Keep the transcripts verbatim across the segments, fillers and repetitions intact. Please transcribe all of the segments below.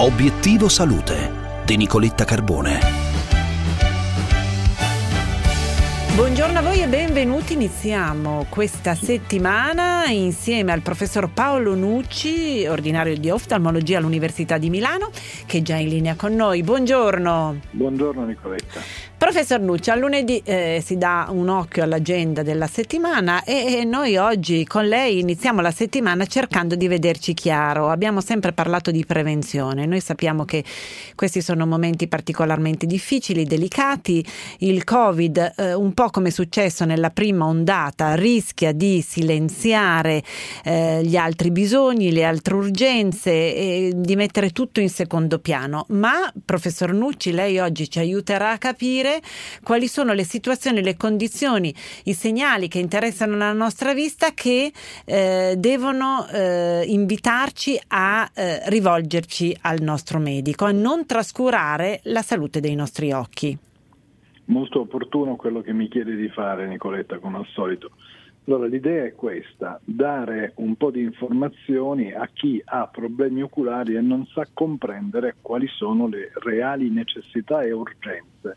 Obiettivo Salute di Nicoletta Carbone. Buongiorno a voi e benvenuti. Iniziamo questa settimana insieme al professor Paolo Nucci, ordinario di oftalmologia all'Università di Milano, che è già in linea con noi. Buongiorno. Buongiorno Nicoletta. Professor Nucci, a lunedì eh, si dà un occhio all'agenda della settimana e, e noi oggi con lei iniziamo la settimana cercando di vederci chiaro. Abbiamo sempre parlato di prevenzione. Noi sappiamo che questi sono momenti particolarmente difficili, delicati. Il Covid, eh, un po' come è successo nella prima ondata, rischia di silenziare eh, gli altri bisogni, le altre urgenze e di mettere tutto in secondo piano. Ma, professor Nucci, lei oggi ci aiuterà a capire quali sono le situazioni, le condizioni, i segnali che interessano la nostra vista che eh, devono eh, invitarci a eh, rivolgerci al nostro medico, a non trascurare la salute dei nostri occhi. Molto opportuno quello che mi chiede di fare Nicoletta, come al solito. Allora l'idea è questa: dare un po' di informazioni a chi ha problemi oculari e non sa comprendere quali sono le reali necessità e urgenze.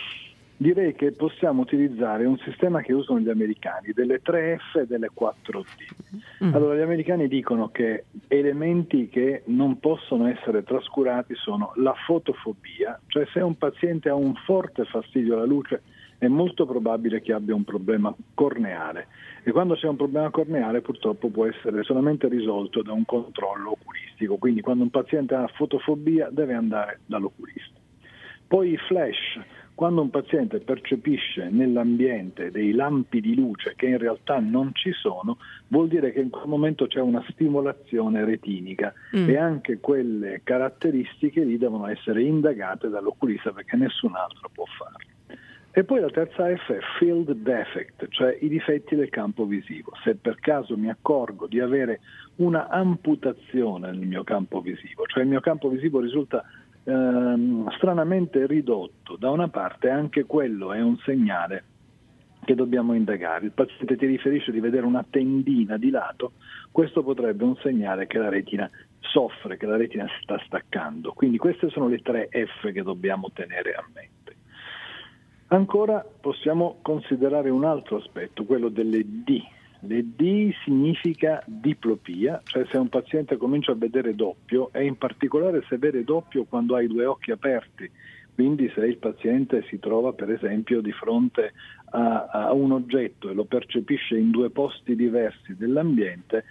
Direi che possiamo utilizzare un sistema che usano gli americani, delle tre F e delle quattro D. Mm. Allora, gli americani dicono che elementi che non possono essere trascurati sono la fotofobia, cioè se un paziente ha un forte fastidio alla luce è molto probabile che abbia un problema corneale, e quando c'è un problema corneale purtroppo può essere solamente risolto da un controllo oculistico, quindi quando un paziente ha fotofobia deve andare dall'oculista. Poi i flash. Quando un paziente percepisce nell'ambiente dei lampi di luce che in realtà non ci sono, vuol dire che in quel momento c'è una stimolazione retinica mm. e anche quelle caratteristiche lì devono essere indagate dall'oculista, perché nessun altro può farlo. E poi la terza F è field defect, cioè i difetti del campo visivo. Se per caso mi accorgo di avere una amputazione nel mio campo visivo, cioè il mio campo visivo risulta Ehm, stranamente ridotto, da una parte anche quello è un segnale che dobbiamo indagare. Il paziente ti riferisce di vedere una tendina di lato, questo potrebbe un segnale che la retina soffre, che la retina si sta staccando. Quindi queste sono le tre F che dobbiamo tenere a mente. Ancora possiamo considerare un altro aspetto, quello delle D. Le D significa diplopia, cioè se un paziente comincia a vedere doppio, e in particolare se vede doppio quando ha i due occhi aperti, quindi se il paziente si trova per esempio di fronte a, a un oggetto e lo percepisce in due posti diversi dell'ambiente,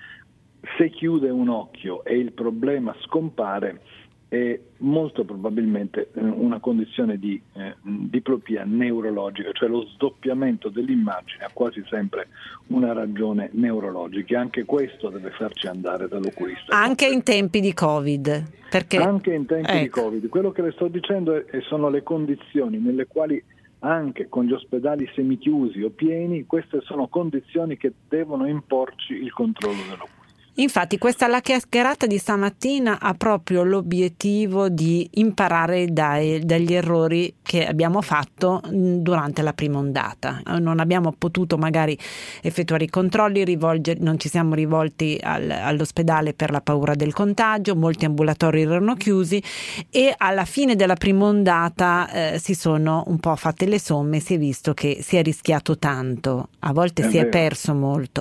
se chiude un occhio e il problema scompare, è molto probabilmente una condizione di eh, diplopia neurologica, cioè lo sdoppiamento dell'immagine ha quasi sempre una ragione neurologica. Anche questo deve farci andare dall'oculista. Anche in tempi di Covid. Perché... Anche in tempi ecco. di Covid. Quello che le sto dicendo è, è sono le condizioni nelle quali anche con gli ospedali semichiusi o pieni, queste sono condizioni che devono imporci il controllo dell'oculista. Infatti questa la chiacchierata di stamattina ha proprio l'obiettivo di imparare dai, dagli errori che abbiamo fatto durante la prima ondata. Non abbiamo potuto magari effettuare i controlli, rivolgere, non ci siamo rivolti al, all'ospedale per la paura del contagio, molti ambulatori erano chiusi e alla fine della prima ondata eh, si sono un po' fatte le somme, si è visto che si è rischiato tanto, a volte è si vero. È perso molto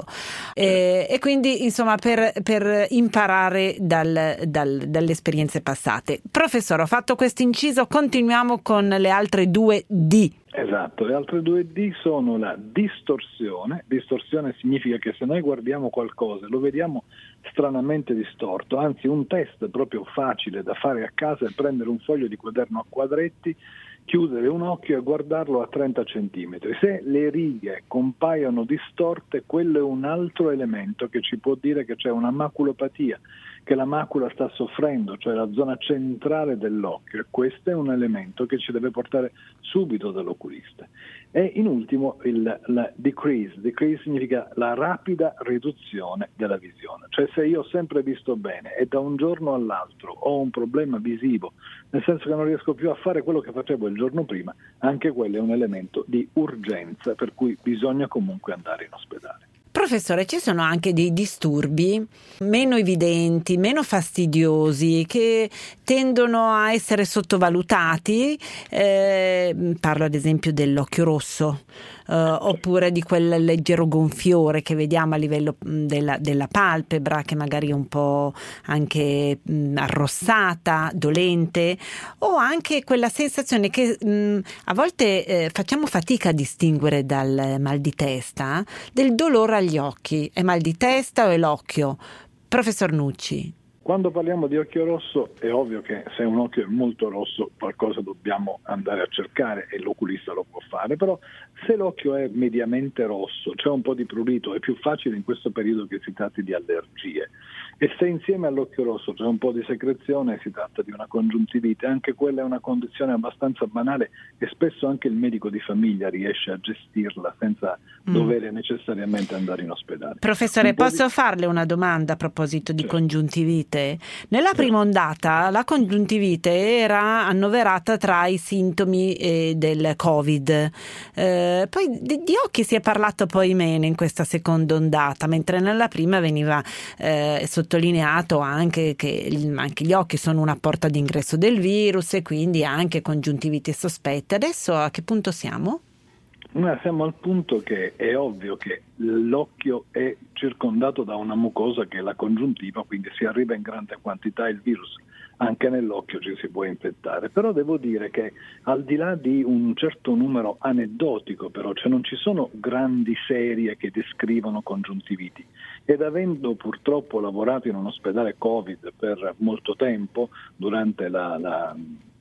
e, e quindi insomma per per imparare dal, dal, dalle esperienze passate. Professore, ho fatto questo inciso, continuiamo con le altre due D. Esatto, le altre due D sono la distorsione. Distorsione significa che se noi guardiamo qualcosa lo vediamo stranamente distorto, anzi un test proprio facile da fare a casa è prendere un foglio di quaderno a quadretti, chiudere un occhio e guardarlo a trenta centimetri. Se le righe compaiono distorte, quello è un altro elemento che ci può dire che c'è una maculopatia, che la macula sta soffrendo, cioè la zona centrale dell'occhio, e questo è un elemento che ci deve portare subito dall'oculista. E in ultimo il la decrease. Decrease significa la rapida riduzione della visione, cioè se io ho sempre visto bene e da un giorno all'altro ho un problema visivo, nel senso che non riesco più a fare quello che facevo il giorno prima, anche quello è un elemento di urgenza per cui bisogna comunque andare in ospedale. Professore, ci sono anche dei disturbi meno evidenti, meno fastidiosi, che tendono a essere sottovalutati, eh, parlo ad esempio dell'occhio rosso, eh, oppure di quel leggero gonfiore che vediamo a livello della, della palpebra, che magari è un po' anche mh, arrossata, dolente, o anche quella sensazione che mh, a volte eh, facciamo fatica a distinguere dal mal di testa, del dolore agli occhi. È mal di testa o è l'occhio? Professor Nucci. Quando parliamo di occhio rosso è ovvio che se un occhio è molto rosso qualcosa dobbiamo andare a cercare e l'oculista lo può fare, però se l'occhio è mediamente rosso, c'è un po' di prurito, è più facile in questo periodo che si tratti di allergie, e se insieme all'occhio rosso c'è un po' di secrezione si tratta di una congiuntivite. Anche quella è una condizione abbastanza banale e spesso anche il medico di famiglia riesce a gestirla senza mm. dover necessariamente andare in ospedale. Professore, posso di... farle una domanda a proposito di certo. congiuntivite? Nella prima ondata la congiuntivite era annoverata tra i sintomi eh, del Covid, eh, poi di, di occhi si è parlato poi meno in questa seconda ondata, mentre nella prima veniva eh, sottolineato anche che il, anche gli occhi sono una porta d'ingresso del virus e quindi anche congiuntivite sospette. Adesso a che punto siamo? Noi siamo al punto che è ovvio che l'occhio è circondato da una mucosa che è la congiuntiva, quindi se arriva in grande quantità il virus anche nell'occhio ci si può infettare, però devo dire che al di là di un certo numero aneddotico, però cioè non ci sono grandi serie che descrivono congiuntiviti, ed avendo purtroppo lavorato in un ospedale Covid per molto tempo durante la, la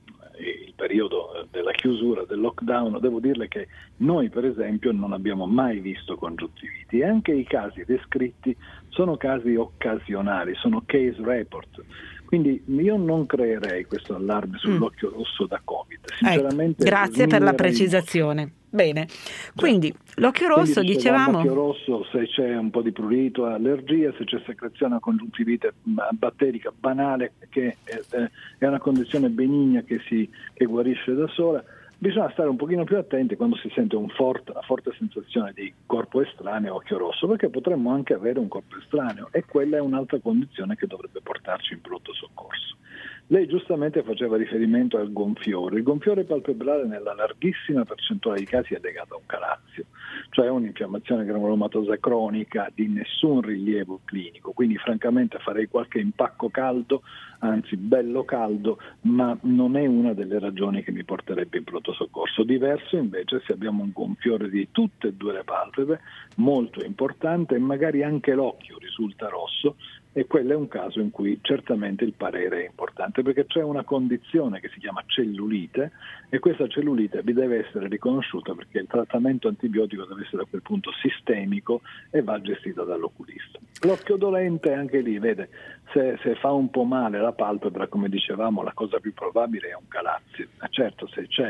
il periodo della chiusura, del lockdown, devo dirle che noi per esempio non abbiamo mai visto congiuntiviti, e anche i casi descritti sono casi occasionali, sono case report. Quindi io non creerei questo allarme sull'occhio rosso da Covid. Sinceramente, ecco, grazie per la precisazione. Bene, quindi l'occhio rosso, quindi dicevamo... L'occhio rosso, se c'è un po' di prurito, allergia, se c'è secrezione a congiuntivite batterica banale, che è, è una condizione benigna che si che guarisce da sola. Bisogna stare un pochino più attenti quando si sente un forte, una forte sensazione di corpo estraneo, occhio rosso, perché potremmo anche avere un corpo estraneo, e quella è un'altra condizione che dovrebbe portarci in pronto soccorso. Lei giustamente faceva riferimento al gonfiore. Il gonfiore palpebrale nella larghissima percentuale di casi è legato a un calazio, cioè un'infiammazione granulomatosa cronica di nessun rilievo clinico, quindi francamente farei qualche impacco caldo, anzi bello caldo, ma non è una delle ragioni che mi porterebbe in pronto soccorso. Diverso invece se abbiamo un gonfiore di tutte e due le palpebre, molto importante, e magari anche l'occhio risulta rosso, e quello è un caso in cui certamente il parere è importante, perché c'è una condizione che si chiama cellulite, e questa cellulite vi deve essere riconosciuta perché il trattamento antibiotico deve essere a quel punto sistemico e va gestito dall'oculista. L'occhio dolente, anche lì, vede, se, se fa un po' male la palpebra, come dicevamo, la cosa più probabile è un calazio. Ma certo, se c'è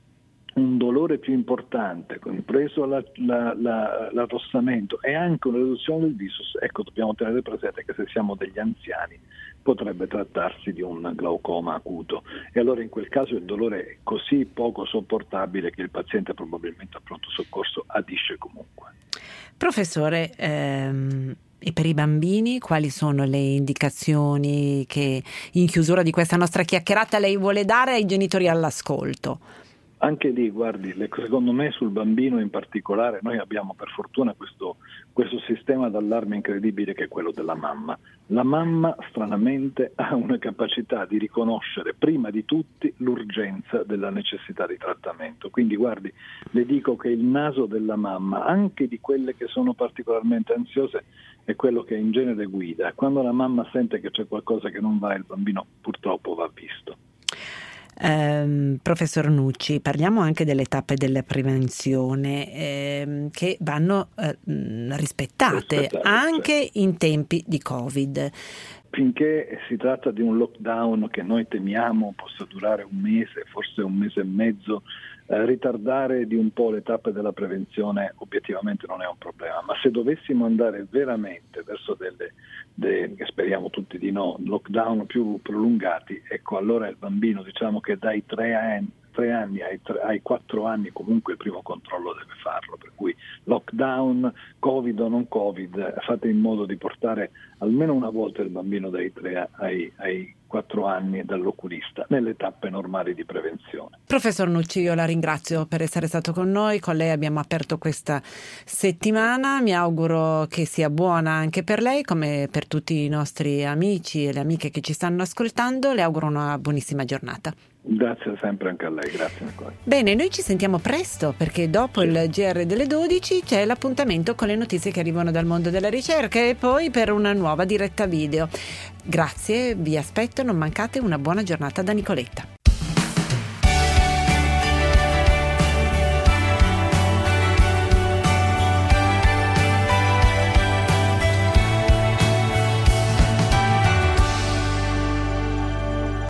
un dolore più importante, compreso la, la, la, l'arrossamento e anche una riduzione del viso, ecco, dobbiamo tenere presente che se siamo degli anziani potrebbe trattarsi di un glaucoma acuto, e allora in quel caso il dolore è così poco sopportabile che il paziente probabilmente a pronto soccorso adisce comunque. Professore, ehm... e per i bambini quali sono le indicazioni che in chiusura di questa nostra chiacchierata lei vuole dare ai genitori all'ascolto? Anche lì, guardi, secondo me sul bambino in particolare noi abbiamo per fortuna questo, questo sistema d'allarme incredibile che è quello della mamma. La mamma stranamente ha una capacità di riconoscere prima di tutti l'urgenza della necessità di trattamento. Quindi guardi, le dico che il naso della mamma, anche di quelle che sono particolarmente ansiose, è quello che in genere guida. Quando la mamma sente che c'è qualcosa che non va, il bambino purtroppo va visto. Um, professor Nucci, parliamo anche delle tappe della prevenzione ehm, che vanno eh, rispettate, rispettate anche certo. in tempi di Covid. Finché si tratta di un lockdown che noi temiamo possa durare un mese, forse un mese e mezzo, eh, ritardare di un po' le tappe della prevenzione obiettivamente non è un problema, ma se dovessimo andare veramente verso delle, de, che speriamo tutti di no, lockdown più prolungati, ecco allora il bambino, diciamo che dai tre anni tre anni ai, tre, ai quattro anni comunque il primo controllo deve farlo, per cui lockdown, Covid o non Covid, fate in modo di portare almeno una volta il bambino dai tre ai, ai quattro anni dall'oculista nelle tappe normali di prevenzione. Professor Nucci, io la ringrazio per essere stato con noi. Con lei abbiamo aperto questa settimana, mi auguro che sia buona anche per lei come per tutti i nostri amici e le amiche che ci stanno ascoltando. Le auguro una buonissima giornata. Grazie sempre anche a lei, grazie Nicola. Bene, noi ci sentiamo presto perché dopo sì. il G R delle dodici c'è l'appuntamento con le notizie che arrivano dal mondo della ricerca e poi per una nuova diretta video. Grazie, vi aspetto, non mancate, una buona giornata da Nicoletta.